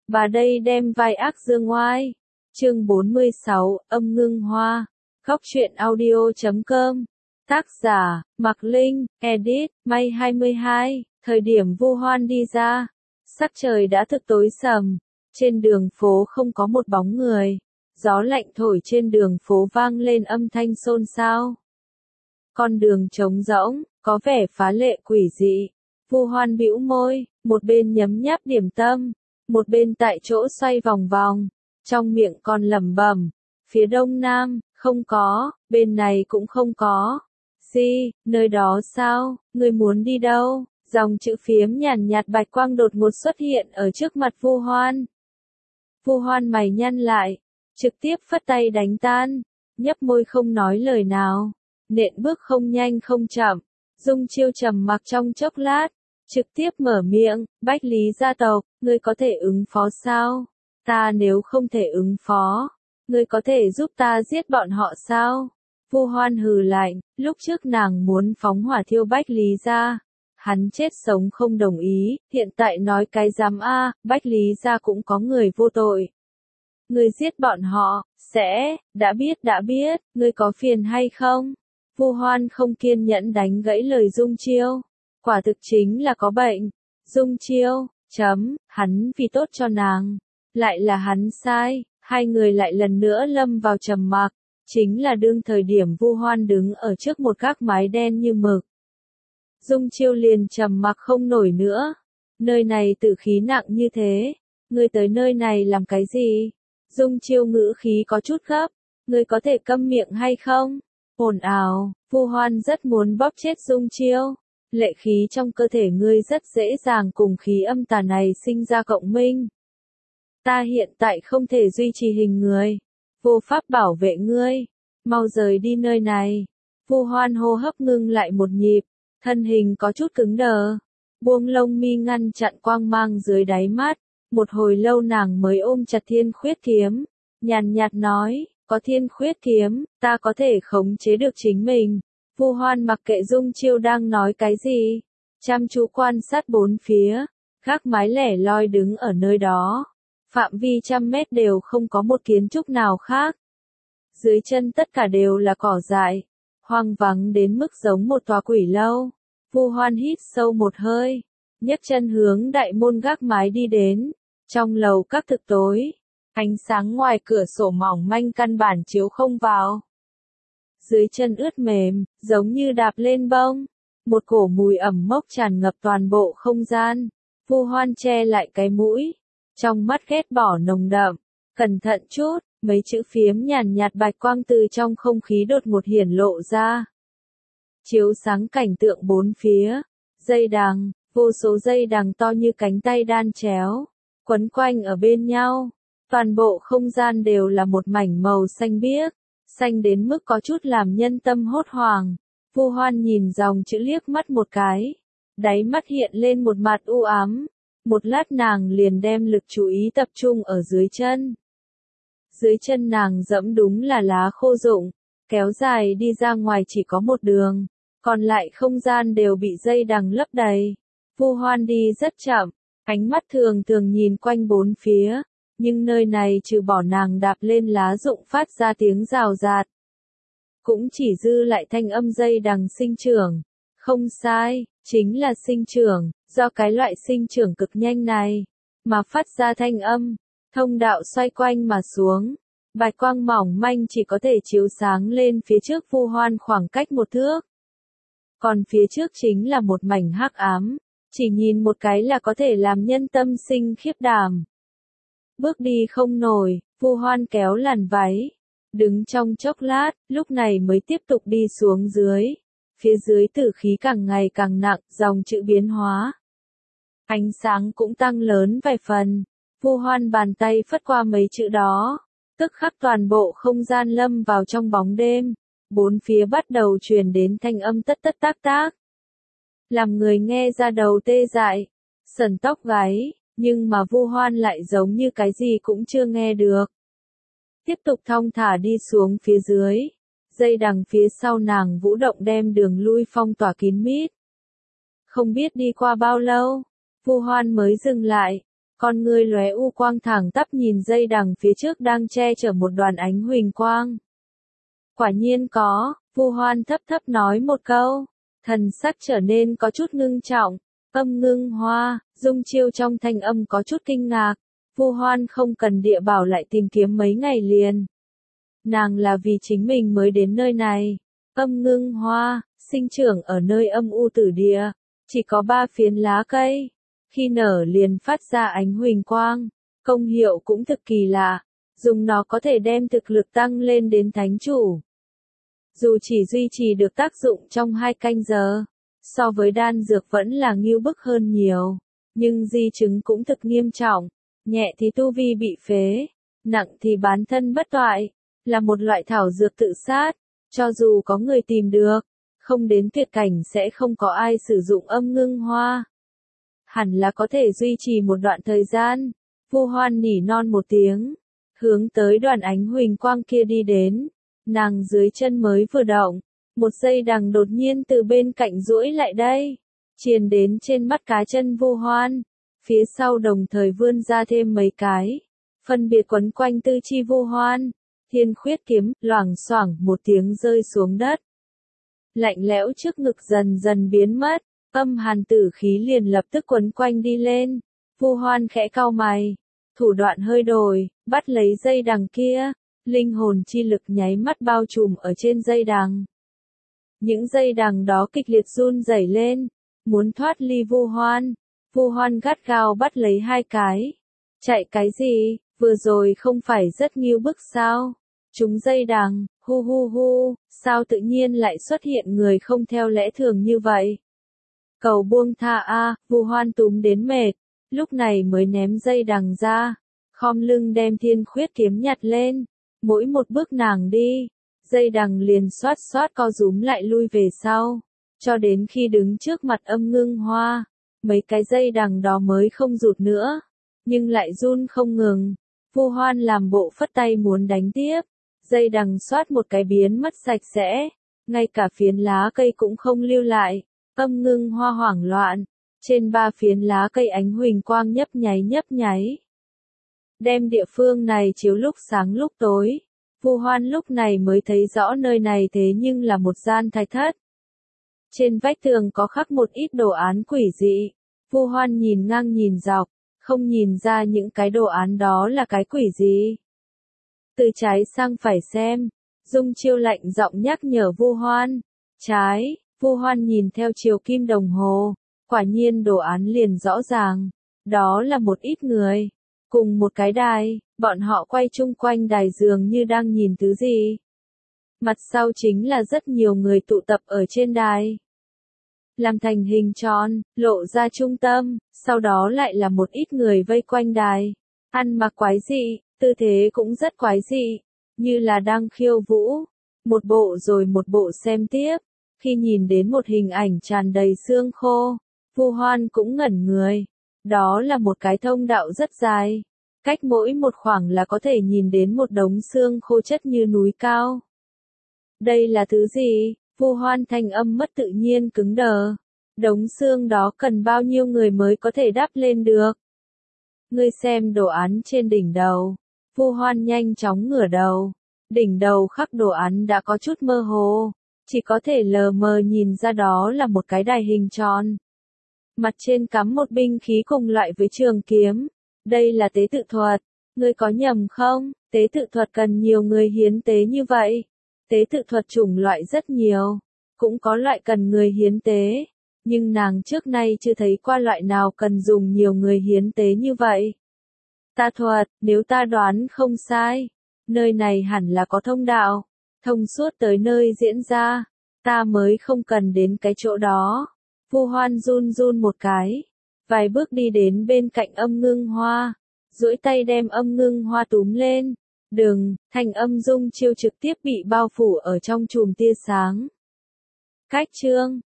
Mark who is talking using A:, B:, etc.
A: Bà đây đem vai ác dương oai. Chương 46, âm ngưng hoa. Góc truyện audio.com. Tác giả, Mạc Linh, edit, May 22. Thời điểm Vu Hoan đi ra, sắc trời đã thực tối sầm. Trên đường phố không có một bóng người. Gió lạnh thổi trên đường phố vang lên âm thanh xôn xao. Con đường trống rỗng, có vẻ phá lệ quỷ dị. Vu Hoan bĩu môi, một bên nhấm nháp điểm tâm, một bên tại chỗ xoay vòng vòng, trong miệng còn lẩm bẩm, phía đông nam, không có, bên này cũng không có. Gì, nơi đó sao, ngươi muốn đi đâu? Dòng chữ phiếm nhàn nhạt bạch quang đột ngột xuất hiện ở trước mặt Vu Hoan. Vu Hoan mày nhăn lại, trực tiếp phất tay đánh tan, nhấp môi không nói lời nào, nện bước không nhanh không chậm. Dung Chiêu trầm mặc trong chốc lát, trực tiếp mở miệng, Bách Lý gia tộc, ngươi có thể ứng phó sao? Ta nếu không thể ứng phó, ngươi có thể giúp ta giết bọn họ sao? Vu Hoan hừ lạnh, lúc trước nàng muốn phóng hỏa thiêu Bách Lý gia, hắn chết sống không đồng ý, hiện tại nói cái dám a, Bách Lý gia cũng có người vô tội. Ngươi giết bọn họ, đã biết, ngươi có phiền hay không? Vu Hoan không kiên nhẫn đánh gãy lời Dung Chiêu. Quả thực chính là có bệnh. Dung Chiêu, hắn vì tốt cho nàng. Lại là hắn sai, hai người lại lần nữa lâm vào trầm mặc. Chính là đương thời điểm Vu Hoan đứng ở trước một gác mái đen như mực. Dung Chiêu liền trầm mặc không nổi nữa. Nơi này tử khí nặng như thế. Ngươi tới nơi này làm cái gì? Dung Chiêu ngữ khí có chút gấp. Ngươi có thể câm miệng hay không? Ồn ào, Vu Hoan rất muốn bóp chết Dung Chiêu. Lệ khí trong cơ thể ngươi rất dễ dàng cùng khí âm tà này sinh ra cộng minh. Ta hiện tại không thể duy trì hình người. Vô pháp bảo vệ ngươi. Mau rời đi nơi này. Vu Hoan hô hấp ngưng lại một nhịp. Thân hình có chút cứng đờ. Buông lông mi ngăn chặn quang mang dưới đáy mắt. Một hồi lâu nàng mới ôm chặt Thiên Khuyết Kiếm. Nhàn nhạt nói, có Thiên Khuyết Kiếm, ta có thể khống chế được chính mình. Vu Hoan mặc kệ Dung Chiêu đang nói cái gì, chăm chú quan sát bốn phía, gác mái lẻ loi đứng ở nơi đó. Phạm vi 100 mét đều không có một kiến trúc nào khác. Dưới chân tất cả đều là cỏ dại, hoang vắng đến mức giống một tòa quỷ lâu. Vu Hoan hít sâu một hơi, nhấc chân hướng đại môn gác mái đi đến. Trong lầu các thực tối, ánh sáng ngoài cửa sổ mỏng manh căn bản chiếu không vào. Dưới chân ướt mềm, giống như đạp lên bông. Một cổ mùi ẩm mốc tràn ngập toàn bộ không gian. Vu Hoan che lại cái mũi. Trong mắt ghét bỏ nồng đậm. Cẩn thận chút, mấy chữ phiếm nhàn nhạt bạch quang từ trong không khí đột ngột hiển lộ ra. Chiếu sáng cảnh tượng bốn phía. Dây đằng, vô số dây đằng to như cánh tay đan chéo. Quấn quanh ở bên nhau. Toàn bộ không gian đều là một mảnh màu xanh biếc. Xanh đến mức có chút làm nhân tâm hốt hoảng. Vu Hoan nhìn dòng chữ liếc mắt một cái. Đáy mắt hiện lên một mặt u ám. Một lát nàng liền đem lực chú ý tập trung ở dưới chân. Dưới chân nàng dẫm đúng là lá khô rụng. Kéo dài đi ra ngoài chỉ có một đường. Còn lại không gian đều bị dây đằng lấp đầy. Vu Hoan đi rất chậm. Ánh mắt thường thường nhìn quanh bốn phía. Nhưng nơi này trừ bỏ nàng đạp lên lá rụng phát ra tiếng rào rạt. Cũng chỉ dư lại thanh âm dây đằng sinh trưởng. Không sai, chính là sinh trưởng, do cái loại sinh trưởng cực nhanh này, mà phát ra thanh âm, thông đạo xoay quanh mà xuống. Bạch quang mỏng manh chỉ có thể chiếu sáng lên phía trước Vu Hoan khoảng cách một thước. Còn phía trước chính là một mảnh hắc ám, chỉ nhìn một cái là có thể làm nhân tâm sinh khiếp đảm. Bước đi không nổi, Vu Hoan kéo làn váy. Đứng trong chốc lát, lúc này mới tiếp tục đi xuống dưới. Phía dưới tử khí càng ngày càng nặng, dòng chữ biến hóa. Ánh sáng cũng tăng lớn vài phần. Vu Hoan bàn tay phất qua mấy chữ đó. Tức khắc toàn bộ không gian lâm vào trong bóng đêm. Bốn phía bắt đầu truyền đến thanh âm tất tất tác tác. Làm người nghe ra đầu tê dại, sởn tóc gáy. Nhưng mà Vu Hoan lại giống như cái gì cũng chưa nghe được. Tiếp tục thong thả đi xuống phía dưới. Dây đằng phía sau nàng vũ động đem đường lui phong tỏa kín mít. Không biết đi qua bao lâu, Vu Hoan mới dừng lại. Con ngươi lóe u quang thẳng tắp nhìn dây đằng phía trước đang che chở một đoàn ánh huỳnh quang. Quả nhiên có, Vu Hoan thấp thấp nói một câu, thần sắc trở nên có chút ngưng trọng. Âm Ngưng Hoa, Dung Chiêu trong thanh âm có chút kinh ngạc. Vu Hoan không cần địa bảo lại tìm kiếm mấy ngày liền. Nàng là vì chính mình mới đến nơi này. Âm Ngưng Hoa, sinh trưởng ở nơi âm u tử địa, chỉ có 3 phiến lá cây. Khi nở liền phát ra ánh huỳnh quang, công hiệu cũng thực kỳ lạ, dùng nó có thể đem thực lực tăng lên đến thánh chủ. Dù chỉ duy trì được tác dụng trong 2 canh giờ, so với đan dược vẫn là ngưu bức hơn nhiều, nhưng di chứng cũng thực nghiêm trọng, nhẹ thì tu vi bị phế, nặng thì bán thân bất toại, là một loại thảo dược tự sát, cho dù có người tìm được, không đến tuyệt cảnh sẽ không có ai sử dụng Âm Ngưng Hoa. Hẳn là có thể duy trì một đoạn thời gian. Vu Hoan nỉ non một tiếng, hướng tới đoàn ánh huỳnh quang kia đi đến. Nàng dưới chân mới vừa động, một dây đằng đột nhiên từ bên cạnh duỗi lại đây, triền đến trên mắt cá chân Vu Hoan, phía sau đồng thời vươn ra thêm mấy cái, phân biệt quấn quanh tư chi Vu Hoan. Thiên Khuyết kiếm, loảng xoảng một tiếng rơi xuống đất. Lạnh lẽo trước ngực dần dần biến mất, âm hàn tử khí liền lập tức quấn quanh đi lên. Vu Hoan khẽ cau mày, thủ đoạn hơi đổi, bắt lấy dây đằng kia, linh hồn chi lực nháy mắt bao trùm ở trên dây đằng. Những dây đằng đó kịch liệt run rẩy lên, muốn thoát ly Vu Hoan. Vu Hoan gắt gao bắt lấy 2 cái. Chạy cái gì, vừa rồi không phải rất nghiêu bức sao? Chúng dây đằng, hu hu hu, sao tự nhiên lại xuất hiện người không theo lẽ thường như vậy? Cầu buông tha a, Vu Hoan túm đến mệt, lúc này mới ném dây đằng ra, khom lưng đem Thiên Khuyết kiếm nhặt lên, mỗi một bước nàng đi, dây đằng liền xoát xoát co rúm lại lui về sau, cho đến khi đứng trước mặt Âm Ngưng Hoa, mấy cái dây đằng đó mới không rụt nữa, nhưng lại run không ngừng. Vu Hoan làm bộ phất tay muốn đánh tiếp, dây đằng xoát một cái biến mất sạch sẽ, ngay cả phiến lá cây cũng không lưu lại. Âm Ngưng Hoa hoảng loạn, trên 3 phiến lá cây ánh huỳnh quang nhấp nháy. Đem địa phương này chiếu lúc sáng lúc tối. Vu Hoan lúc này mới thấy rõ nơi này thế nhưng là một gian thạch thất. Trên vách tường có khắc một ít đồ án quỷ dị. Vu Hoan nhìn ngang nhìn dọc, không nhìn ra những cái đồ án đó là cái quỷ gì. Từ trái sang phải xem, Dung Chiêu lạnh giọng nhắc nhở Vu Hoan. Trái. Vu Hoan nhìn theo chiều kim đồng hồ, quả nhiên đồ án liền rõ ràng, đó là một ít người, cùng một cái đài, bọn họ quay chung quanh đài dường như đang nhìn thứ gì. Mặt sau chính là rất nhiều người tụ tập ở trên đài. Làm thành hình tròn, lộ ra trung tâm, sau đó lại là một ít người vây quanh đài. Ăn mặc quái dị, tư thế cũng rất quái dị, như là đang khiêu vũ, một bộ rồi một bộ xem tiếp. Khi nhìn đến một hình ảnh tràn đầy xương khô, Vu Hoan cũng ngẩn người. Đó là một cái thông đạo rất dài, cách mỗi một khoảng là có thể nhìn đến một đống xương khô chất như núi cao. Đây là thứ gì? Vu Hoan thanh âm mất tự nhiên cứng đờ. Đống xương đó cần bao nhiêu người mới có thể đáp lên được? Ngươi xem đồ án trên đỉnh đầu. Vu Hoan nhanh chóng ngửa đầu. Đỉnh đầu khắc đồ án đã có chút mơ hồ. Chỉ có thể lờ mờ nhìn ra đó là một cái đài hình tròn. Mặt trên cắm một binh khí cùng loại với trường kiếm. Đây là tế tự thuật. Ngươi có nhầm không? Tế tự thuật cần nhiều người hiến tế như vậy. Tế tự thuật chủng loại rất nhiều. Cũng có loại cần người hiến tế. Nhưng nàng trước nay chưa thấy qua loại nào cần dùng nhiều người hiến tế như vậy. Ta thuật, nếu ta đoán không sai. Nơi này hẳn là có thông đạo. Thông suốt tới nơi diễn ra, ta mới không cần đến cái chỗ đó. Vu Hoan run run một cái, vài bước đi đến bên cạnh Âm Ngưng Hoa, duỗi tay đem Âm Ngưng Hoa túm lên. Đừng, thành âm Dung Chiêu trực tiếp bị bao phủ ở trong chùm tia sáng. Cách chương